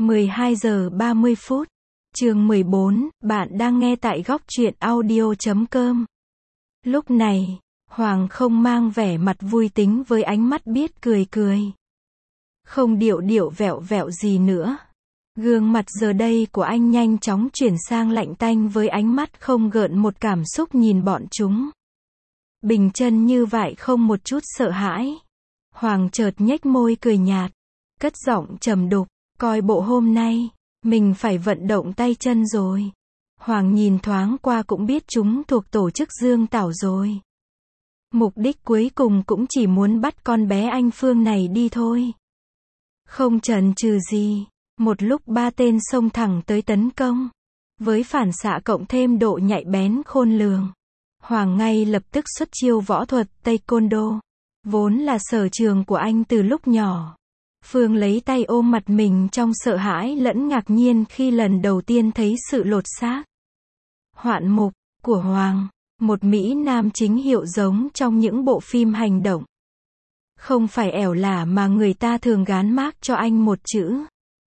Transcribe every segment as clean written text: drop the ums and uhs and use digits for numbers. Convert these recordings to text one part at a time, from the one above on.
12 giờ 30 phút. Chương 14, bạn đang nghe tại góc truyện audio.com. Lúc này, Hoàng không mang vẻ mặt vui tính với ánh mắt biết cười cười. Không điệu điệu vẹo vẹo gì nữa. Gương mặt giờ đây của anh nhanh chóng chuyển sang lạnh tanh với ánh mắt không gợn một cảm xúc nhìn bọn chúng. Bình chân như vậy không một chút sợ hãi. Hoàng chợt nhếch môi cười nhạt, cất giọng trầm đục, coi bộ hôm nay, mình phải vận động tay chân rồi. Hoàng nhìn thoáng qua cũng biết chúng thuộc tổ chức Dương Tảo rồi. Mục đích cuối cùng cũng chỉ muốn bắt con bé Anh Phương này đi thôi. Không chần chừ gì, một lúc ba tên xông thẳng tới tấn công. Với phản xạ cộng thêm độ nhạy bén khôn lường, Hoàng ngay lập tức xuất chiêu võ thuật Taekwondo, vốn là sở trường của anh từ lúc nhỏ. Phương lấy tay ôm mặt mình trong sợ hãi lẫn ngạc nhiên khi lần đầu tiên thấy sự lột xác. Hoạn mục của Hoàng, một Mỹ Nam chính hiệu giống trong những bộ phim hành động. Không phải ẻo lả mà người ta thường gán mác cho anh một chữ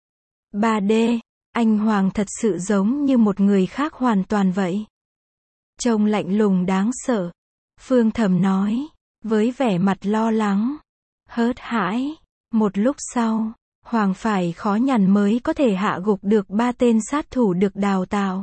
3D, anh Hoàng thật sự giống như một người khác hoàn toàn vậy. Trông lạnh lùng đáng sợ, Phương thầm nói, với vẻ mặt lo lắng, hớt hãi. Một lúc sau, Hoàng phải khó nhằn mới có thể hạ gục được ba tên sát thủ được đào tạo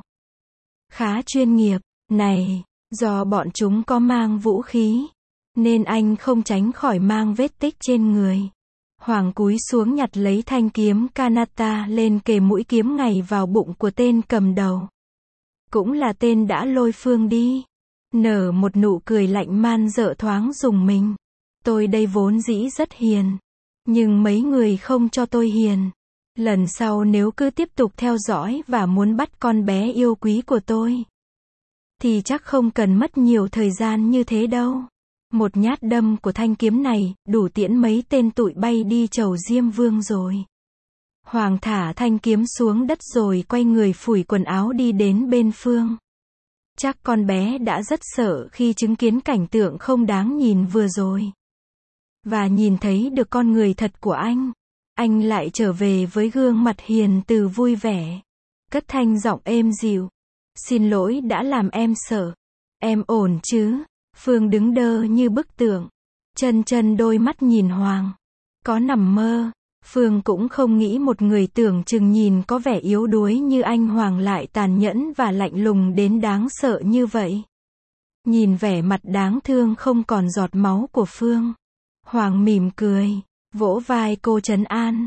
khá chuyên nghiệp này. Do bọn chúng có mang vũ khí, nên anh không tránh khỏi mang vết tích trên người. Hoàng cúi xuống nhặt lấy thanh kiếm Kanata lên kề mũi kiếm ngay vào bụng của tên cầm đầu. Cũng là tên đã lôi Phương đi. Nở một nụ cười lạnh man dợ thoáng rùng mình. Tôi đây vốn dĩ rất hiền. Nhưng mấy người không cho tôi hiền. Lần sau nếu cứ tiếp tục theo dõi và muốn bắt con bé yêu quý của tôi, thì chắc không cần mất nhiều thời gian như thế đâu. Một nhát đâm của thanh kiếm này, đủ tiễn mấy tên tụi bay đi chầu Diêm Vương rồi. Hoàng thả thanh kiếm xuống đất rồi quay người phủi quần áo đi đến bên Phương. Chắc con bé đã rất sợ khi chứng kiến cảnh tượng không đáng nhìn vừa rồi. Và nhìn thấy được con người thật của anh lại trở về với gương mặt hiền từ vui vẻ. Cất thanh giọng êm dịu. Xin lỗi đã làm em sợ. Em ổn chứ? Phương đứng đơ như bức tượng. Chân đôi mắt nhìn Hoàng. Có nằm mơ. Phương cũng không nghĩ một người tưởng chừng nhìn có vẻ yếu đuối như anh Hoàng lại tàn nhẫn và lạnh lùng đến đáng sợ như vậy. Nhìn vẻ mặt đáng thương không còn giọt máu của Phương, Hoàng mỉm cười, vỗ vai cô trấn an.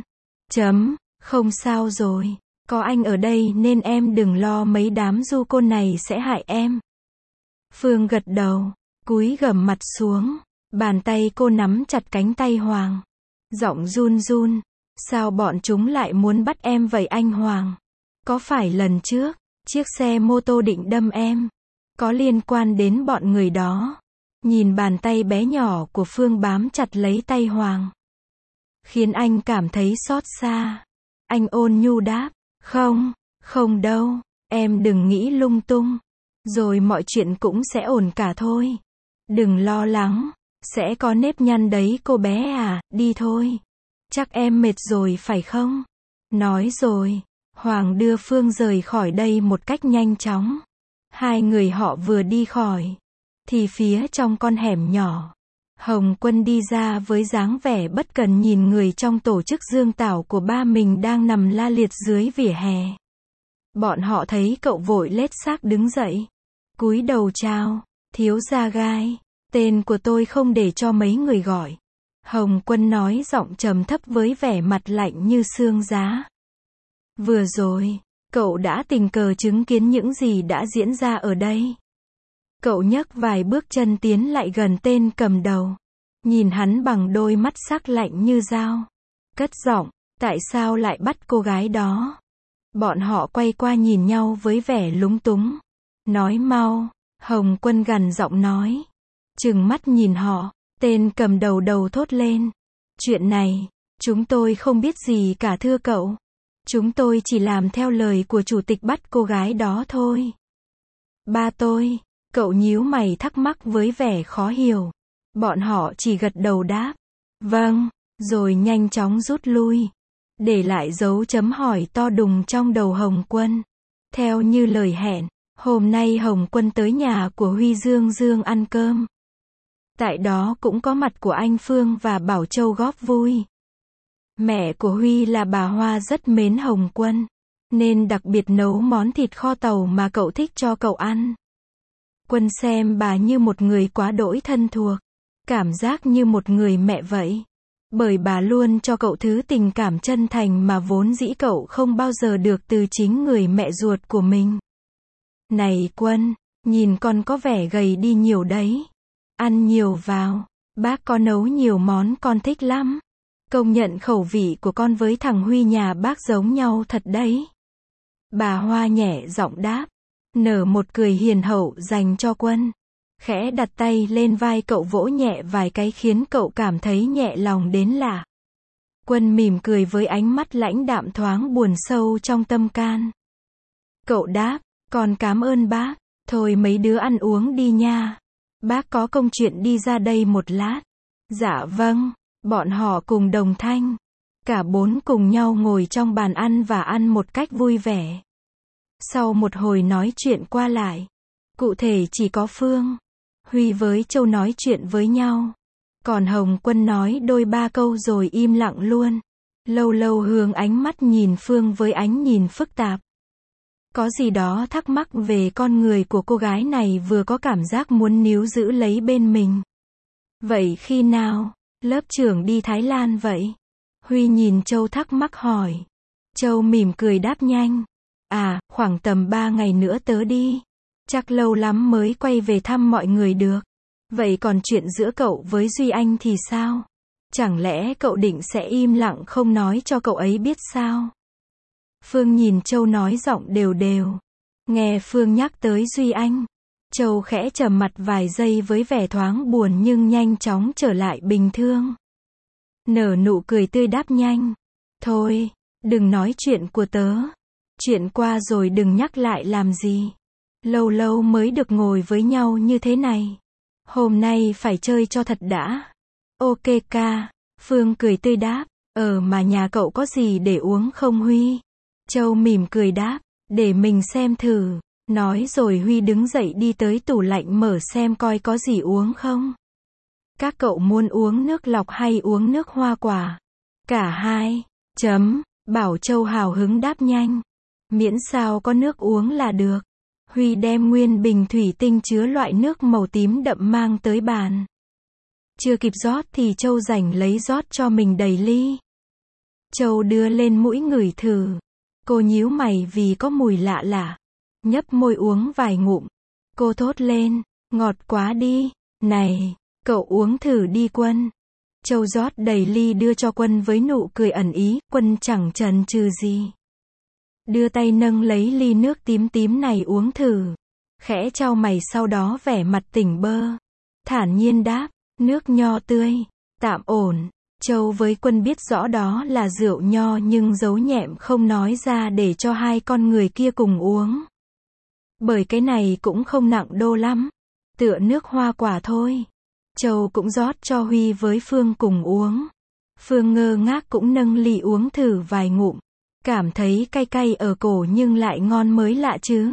Không sao rồi. Có anh ở đây nên em đừng lo mấy đám du côn này sẽ hại em. Phương gật đầu, cúi gằm mặt xuống. Bàn tay cô nắm chặt cánh tay Hoàng. Giọng run run. Sao bọn chúng lại muốn bắt em vậy anh Hoàng? Có phải lần trước, chiếc xe mô tô định đâm em, có liên quan đến bọn người đó? Nhìn bàn tay bé nhỏ của Phương bám chặt lấy tay Hoàng, khiến anh cảm thấy xót xa. Anh ôn nhu đáp, không đâu, em đừng nghĩ lung tung. Rồi mọi chuyện cũng sẽ ổn cả thôi. Đừng lo lắng, sẽ có nếp nhăn đấy cô bé à, đi thôi. Chắc em mệt rồi phải không? Nói rồi, Hoàng đưa Phương rời khỏi đây một cách nhanh chóng. Hai người họ vừa đi khỏi, thì phía trong con hẻm nhỏ, Hồng Quân đi ra với dáng vẻ bất cần nhìn người trong tổ chức Dương Tảo của ba mình đang nằm la liệt dưới vỉa hè. Bọn họ thấy cậu vội lết xác đứng dậy, cúi đầu chào, thiếu gia Gai, tên của tôi không để cho mấy người gọi. Hồng Quân nói giọng trầm thấp với vẻ mặt lạnh như xương giá. Vừa rồi, cậu đã tình cờ chứng kiến những gì đã diễn ra ở đây. Cậu nhấc vài bước chân tiến lại gần tên cầm đầu, nhìn hắn bằng đôi mắt sắc lạnh như dao. Cất giọng, tại sao lại bắt cô gái đó? Bọn họ quay qua nhìn nhau với vẻ lúng túng. Nói mau, Hồng Quân gằn giọng nói. Trừng mắt nhìn họ, tên cầm đầu thốt lên. Chuyện này, chúng tôi không biết gì cả thưa cậu. Chúng tôi chỉ làm theo lời của chủ tịch bắt cô gái đó thôi. Ba tôi, cậu nhíu mày thắc mắc với vẻ khó hiểu. Bọn họ chỉ gật đầu đáp, vâng, rồi nhanh chóng rút lui. để lại dấu chấm hỏi to đùng trong đầu Hồng Quân. Theo như lời hẹn, hôm nay Hồng Quân tới nhà của Huy Dương Dương ăn cơm. Tại đó cũng có mặt của anh Phương và Bảo Châu góp vui. Mẹ của Huy là bà Hoa rất mến Hồng Quân, nên đặc biệt nấu món thịt kho tàu mà cậu thích cho cậu ăn. Quân xem bà như một người quá đỗi thân thuộc, cảm giác như một người mẹ vậy. Bởi bà luôn cho cậu thứ tình cảm chân thành mà vốn dĩ cậu không bao giờ được từ chính người mẹ ruột của mình. Này Quân, nhìn con có vẻ gầy đi nhiều đấy. Ăn nhiều vào, bác có nấu nhiều món con thích lắm. Công nhận khẩu vị của con với thằng Huy nhà bác giống nhau thật đấy. Bà Hoa nhẹ giọng đáp, nở một cười hiền hậu dành cho Quân. Khẽ đặt tay lên vai cậu vỗ nhẹ vài cái khiến cậu cảm thấy nhẹ lòng đến lạ. Quân mỉm cười với ánh mắt lãnh đạm thoáng buồn sâu trong tâm can. Cậu đáp, con cảm ơn bác, thôi mấy đứa ăn uống đi nha. Bác có công chuyện đi ra đây một lát. Dạ vâng, bọn họ cùng đồng thanh. Cả bốn cùng nhau ngồi trong bàn ăn và ăn một cách vui vẻ. Sau một hồi nói chuyện qua lại, cụ thể chỉ có Phương, Huy với Châu nói chuyện với nhau. Còn Hồng Quân nói đôi ba câu rồi im lặng luôn. Lâu lâu hướng ánh mắt nhìn Phương với ánh nhìn phức tạp. Có gì đó thắc mắc về con người của cô gái này, vừa có cảm giác muốn níu giữ lấy bên mình. Vậy khi nào lớp trưởng đi Thái Lan vậy? Huy nhìn Châu thắc mắc hỏi. Châu mỉm cười đáp nhanh. À, khoảng tầm 3 ngày nữa tớ đi. Chắc lâu lắm mới quay về thăm mọi người được. Vậy còn chuyện giữa cậu với Duy Anh thì sao? Chẳng lẽ cậu định sẽ im lặng không nói cho cậu ấy biết sao? Phương nhìn Châu nói giọng đều đều. Nghe Phương nhắc tới Duy Anh, Châu khẽ trầm mặt vài giây với vẻ thoáng buồn nhưng nhanh chóng trở lại bình thường. Nở nụ cười tươi đáp nhanh. Thôi, đừng nói chuyện của tớ. Chuyện qua rồi đừng nhắc lại làm gì. Lâu lâu mới được ngồi với nhau như thế này. Hôm nay phải chơi cho thật đã. Ok ca. Phương cười tươi đáp. Mà nhà cậu có gì để uống không Huy? Châu mỉm cười đáp. Để mình xem thử. Nói rồi Huy đứng dậy đi tới tủ lạnh mở xem coi có gì uống không. Các cậu muốn uống nước lọc hay uống nước hoa quả? Cả hai. Bảo Châu hào hứng đáp nhanh. Miễn sao có nước uống là được. Huy đem nguyên bình thủy tinh chứa loại nước màu tím đậm mang tới bàn. Chưa kịp rót thì Châu rảnh lấy rót cho mình đầy ly. Châu đưa lên mũi ngửi thử. Cô nhíu mày vì có mùi lạ lạ. Nhấp môi uống vài ngụm. Cô thốt lên, ngọt quá đi. Này, cậu uống thử đi Quân. Châu rót đầy ly đưa cho Quân với nụ cười ẩn ý. Quân chẳng chần chừ gì. Đưa tay nâng lấy ly nước tím tím này uống thử. Khẽ chau mày sau đó vẻ mặt tỉnh bơ. Thản nhiên đáp, nước nho tươi. Tạm ổn. Châu với Quân biết rõ đó là rượu nho nhưng giấu nhẹm không nói ra để cho hai con người kia cùng uống. Bởi cái này cũng không nặng đô lắm. Tựa nước hoa quả thôi. Châu cũng rót cho Huy với Phương cùng uống. Phương ngơ ngác cũng nâng ly uống thử vài ngụm. Cảm thấy cay cay ở cổ nhưng lại ngon mới lạ chứ.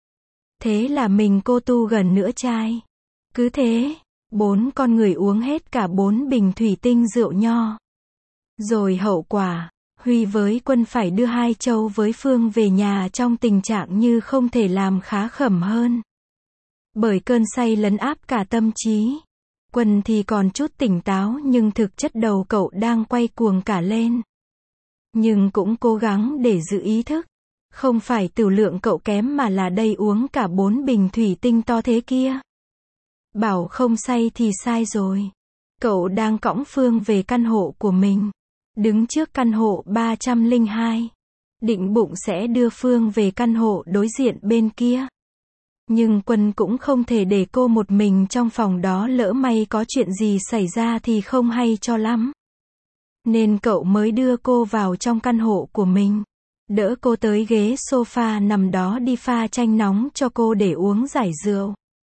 Thế là mình cô tu gần nửa chai. Cứ thế, 4 con người uống hết cả 4 bình thủy tinh rượu nho. Rồi hậu quả, Huy với Quân phải đưa hai Châu với Phương về nhà trong tình trạng như không thể làm khá khẩm hơn. Bởi cơn say lấn áp cả tâm trí. Quân thì còn chút tỉnh táo nhưng thực chất đầu cậu đang quay cuồng cả lên. Nhưng cũng cố gắng để giữ ý thức. Không phải tửu lượng cậu kém mà là đây uống cả 4 bình thủy tinh to thế kia. Bảo không say thì sai rồi. Cậu đang cõng Phương về căn hộ của mình. Đứng trước căn hộ 302. Định bụng sẽ đưa Phương về căn hộ đối diện bên kia. Nhưng Quân cũng không thể để cô một mình trong phòng đó, lỡ may có chuyện gì xảy ra thì không hay cho lắm. Nên cậu mới đưa cô vào trong căn hộ của mình. Đỡ cô tới ghế sofa nằm đó đi pha chanh nóng cho cô để uống giải rượu.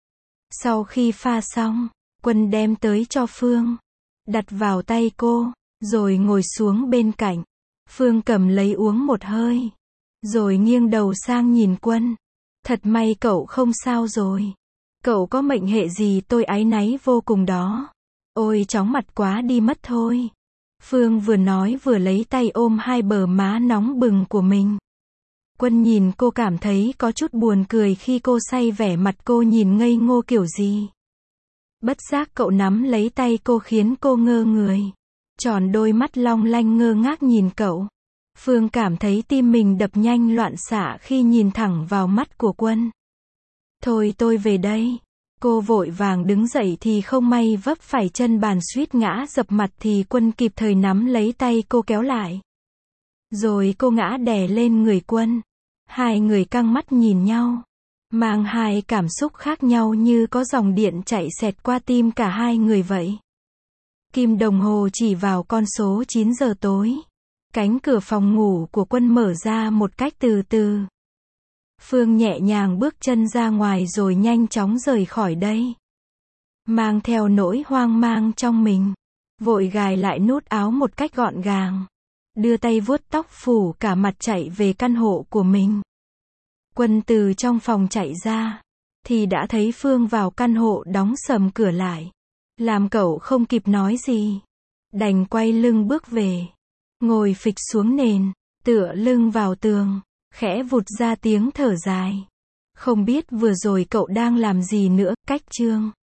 Sau khi pha xong, Quân đem tới cho Phương. Đặt vào tay cô, rồi ngồi xuống bên cạnh. Phương cầm lấy uống một hơi. Rồi nghiêng đầu sang nhìn Quân. Thật may cậu không sao rồi. Cậu có mệnh hệ gì tôi áy náy vô cùng đó. Ôi chóng mặt quá đi mất thôi. Phương vừa nói vừa lấy tay ôm hai bờ má nóng bừng của mình. Quân nhìn cô cảm thấy có chút buồn cười khi cô say vẻ mặt cô nhìn ngây ngô kiểu gì. Bất giác cậu nắm lấy tay cô khiến cô ngơ người. Tròn đôi mắt long lanh ngơ ngác nhìn cậu. Phương cảm thấy tim mình đập nhanh loạn xạ khi nhìn thẳng vào mắt của Quân. Thôi tôi về đây. Cô vội vàng đứng dậy thì không may vấp phải chân bàn suýt ngã dập mặt thì Quân kịp thời nắm lấy tay cô kéo lại. Rồi cô ngã đè lên người Quân. Hai người căng mắt nhìn nhau. Mang hai cảm xúc khác nhau như có dòng điện chạy xẹt qua tim cả hai người vậy. Kim đồng hồ chỉ vào con số 9 giờ tối. Cánh cửa phòng ngủ của Quân mở ra một cách từ từ. Phương nhẹ nhàng bước chân ra ngoài rồi nhanh chóng rời khỏi đây. Mang theo nỗi hoang mang trong mình. Vội gài lại nút áo một cách gọn gàng. Đưa tay vuốt tóc phủ cả mặt chạy về căn hộ của mình. Quân từ trong phòng chạy ra. Thì đã thấy Phương vào căn hộ đóng sầm cửa lại. Làm cậu không kịp nói gì. Đành quay lưng bước về. Ngồi phịch xuống nền. Tựa lưng vào tường. Khẽ vụt ra tiếng thở dài. Không biết vừa rồi cậu đang làm gì nữa. Cách chương